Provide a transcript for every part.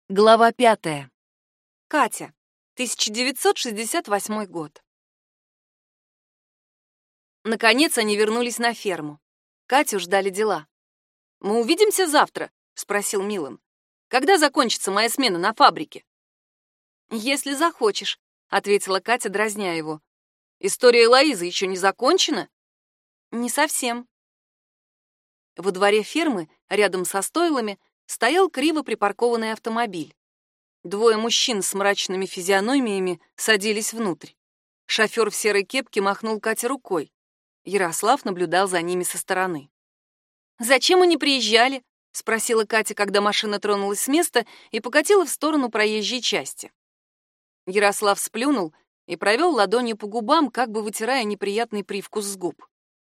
Глава 5. Катя. 1968 год. Наконец они вернулись на ферму. Катю ждали дела. «Мы увидимся завтра?» — спросил Милан. «Когда закончится моя смена на фабрике?» «Если захочешь», — ответила Катя, дразня его. «История Элоизы еще не закончена?» «Не совсем». Во дворе фермы, рядом со стойлами, стоял криво припаркованный автомобиль. Двое мужчин с мрачными физиономиями садились внутрь. Шофер в серой кепке махнул Кате рукой. Ярослав наблюдал за ними со стороны. «Зачем они приезжали?» — спросила Катя, когда машина тронулась с места и покатила в сторону проезжей части. Ярослав сплюнул и провел ладонью по губам, как бы вытирая неприятный привкус с губ.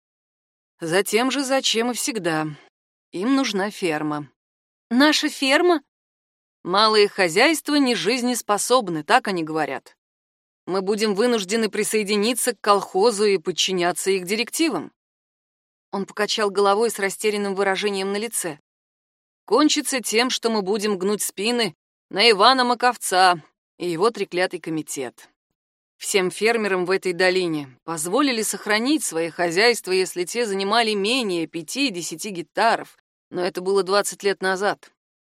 «Затем же, зачем и всегда. Им нужна ферма». «Наша ферма?» «Малые хозяйства не жизнеспособны, так они говорят. Мы будем вынуждены присоединиться к колхозу и подчиняться их директивам». Он покачал головой с растерянным выражением на лице. «Кончится тем, что мы будем гнуть спины на Ивана Маковца и его треклятый комитет. Всем фермерам в этой долине позволили сохранить свои хозяйства, если те занимали менее 5-10 гектаров, но это было 20 лет назад.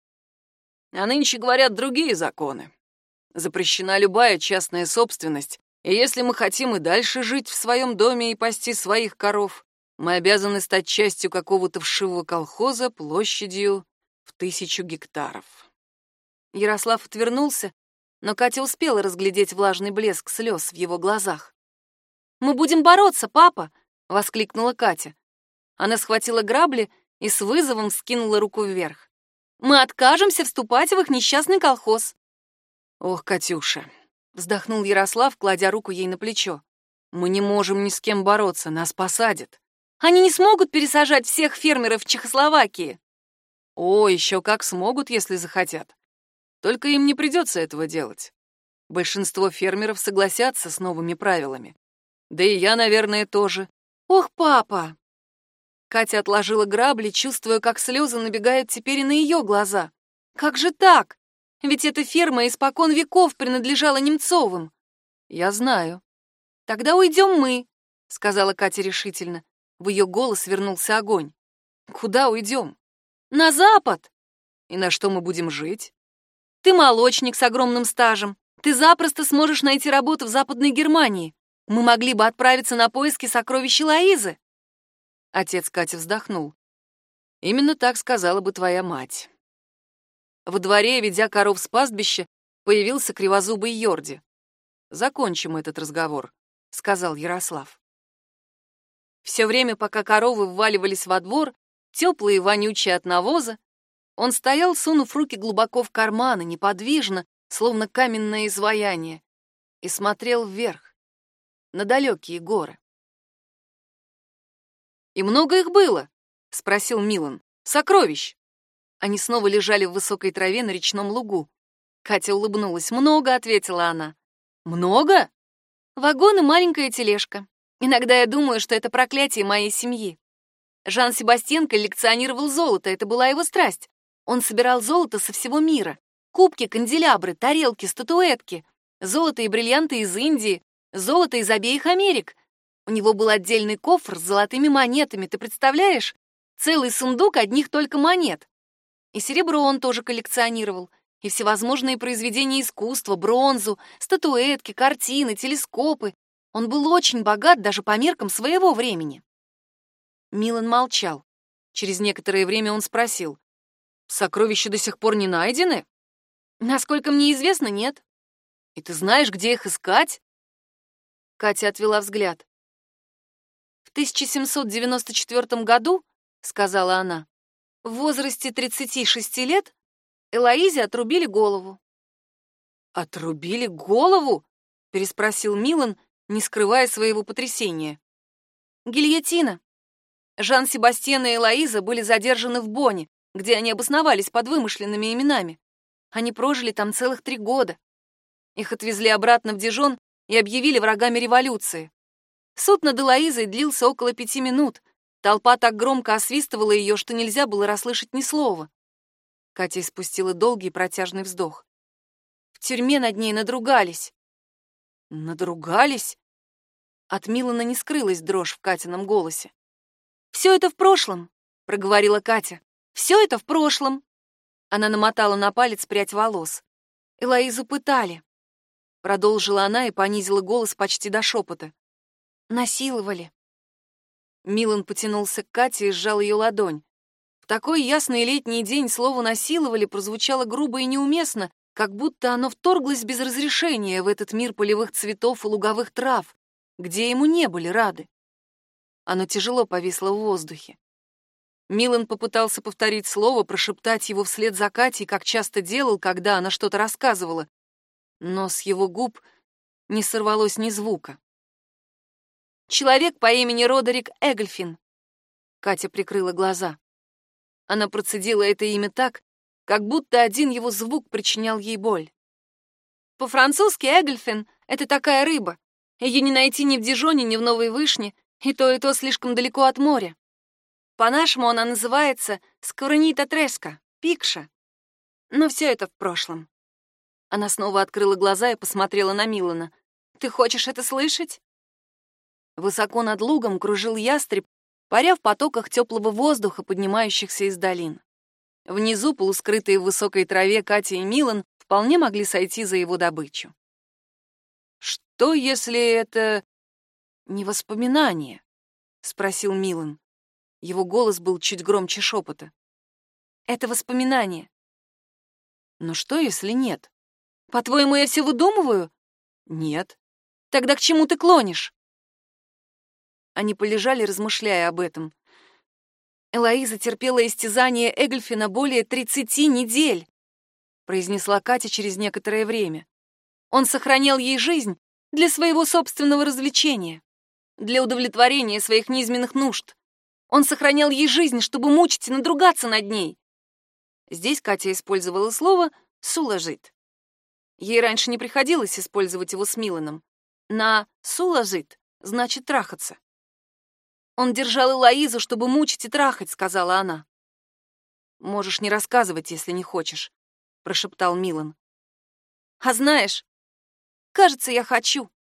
А нынче, говорят, другие законы. Запрещена любая частная собственность, и если мы хотим и дальше жить в своем доме и пасти своих коров, мы обязаны стать частью какого-то вшивого колхоза площадью в 1000 гектаров». Ярослав отвернулся, но Катя успела разглядеть влажный блеск слез в его глазах. «Мы будем бороться, папа!» — воскликнула Катя. Она схватила грабли и с вызовом вскинула руку вверх. «Мы откажемся вступать в их несчастный колхоз». «Ох, Катюша!» — вздохнул Ярослав, кладя руку ей на плечо. «Мы не можем ни с кем бороться, нас посадят». «Они не смогут пересажать всех фермеров в Чехословакии». «О, еще как смогут, если захотят. Только им не придется этого делать. Большинство фермеров согласятся с новыми правилами. Да и я, наверное, тоже». «Ох, папа!» Катя отложила грабли, чувствуя, как слезы набегают теперь и на ее глаза. «Как же так? Ведь эта ферма испокон веков принадлежала Немцовым». «Я знаю». «Тогда уйдем мы», — сказала Катя решительно. В ее голос вернулся огонь. «Куда уйдем?» «На запад». «И на что мы будем жить?» «Ты молочник с огромным стажем. Ты запросто сможешь найти работу в Западной Германии. Мы могли бы отправиться на поиски сокровищ Элоизы». Отец Кати вздохнул. «Именно так сказала бы твоя мать». Во дворе, ведя коров с пастбища, появился кривозубый Йорди. «Закончим этот разговор», — сказал Ярослав. Все время, пока коровы вваливались во двор, теплые и вонючие от навоза, он стоял, сунув руки глубоко в карманы, неподвижно, словно каменное изваяние, и смотрел вверх, на далекие горы. «И много их было?» — спросил Милан. «Сокровищ!» Они снова лежали в высокой траве на речном лугу. Катя улыбнулась. «Много», — ответила она. «Много?» «Вагон и маленькая тележка. Иногда я думаю, что это проклятие моей семьи. Жан-Себастьен коллекционировал золото, это была его страсть. Он собирал золото со всего мира. Кубки, канделябры, тарелки, статуэтки. Золото и бриллианты из Индии, золото из обеих Америк. У него был отдельный кофр с золотыми монетами, ты представляешь? Целый сундук одних только монет. И серебро он тоже коллекционировал, и всевозможные произведения искусства, бронзу, статуэтки, картины, телескопы. Он был очень богат даже по меркам своего времени». Милан молчал. Через некоторое время он спросил: «Сокровища до сих пор не найдены?» «Насколько мне известно, нет». «И ты знаешь, где их искать?» Катя отвела взгляд. «В 1794 году, — сказала она, — в возрасте 36 лет Элоизе отрубили голову». «Отрубили голову?» — переспросил Милан, не скрывая своего потрясения. «Гильотина. Жан-Себастьен и Элоиза были задержаны в Бонне, где они обосновались под вымышленными именами. Они прожили там целых 3 года. Их отвезли обратно в Дижон и объявили врагами революции. Суд над Элоизой длился около 5 минут. Толпа так громко освистывала ее, что нельзя было расслышать ни слова. Катя испустила долгий протяжный вздох. В тюрьме над ней надругались. Надругались? От Милана не скрылась дрожь в Катином голосе. «Все это в прошлом», — проговорила Катя. «Все это в прошлом». Она намотала на палец прядь волос. «Элоизу пытали», — продолжила она и понизила голос почти до шепота. «Насиловали». Милан потянулся к Кате и сжал ее ладонь. В такой ясный летний день слово «насиловали» прозвучало грубо и неуместно, как будто оно вторглось без разрешения в этот мир полевых цветов и луговых трав, где ему не были рады. Оно тяжело повисло в воздухе. Милан попытался повторить слово, прошептать его вслед за Катей, как часто делал, когда она что-то рассказывала, но с его губ не сорвалось ни звука. «Человек по имени Родерик Эгольфин». Катя прикрыла глаза. Она процедила это имя так, как будто один его звук причинял ей боль. По-французски Эгольфин — это такая рыба. Ее не найти ни в Дижоне, ни в Новой Вышне, и то слишком далеко от моря. По-нашему она называется скоронита треска, пикша. Но все это в прошлом. Она снова открыла глаза и посмотрела на Милана. «Ты хочешь это слышать?» Высоко над лугом кружил ястреб, паря в потоках теплого воздуха, поднимающихся из долин. Внизу, полускрытые в высокой траве, Катя и Милан вполне могли сойти за его добычу. «Что, если это не воспоминание?» — спросил Милан. Его голос был чуть громче шепота. «Это воспоминание». «Но что, если нет?» «По-твоему, я все выдумываю?» «Нет». «Тогда к чему ты клонишь?» Они полежали, размышляя об этом. «Элоиза терпела истязание Эгольфина более 30 недель», произнесла Катя через некоторое время. «Он сохранял ей жизнь для своего собственного развлечения, для удовлетворения своих низменных нужд. Он сохранял ей жизнь, чтобы мучить и надругаться над ней». Здесь Катя использовала слово «суложит». Ей раньше не приходилось использовать его с Миланом. На «суложит» значит «трахаться». «Он держал Элоизу, чтобы мучить и трахать», — сказала она. «Можешь не рассказывать, если не хочешь», — прошептал Милан. «А знаешь, кажется, я хочу».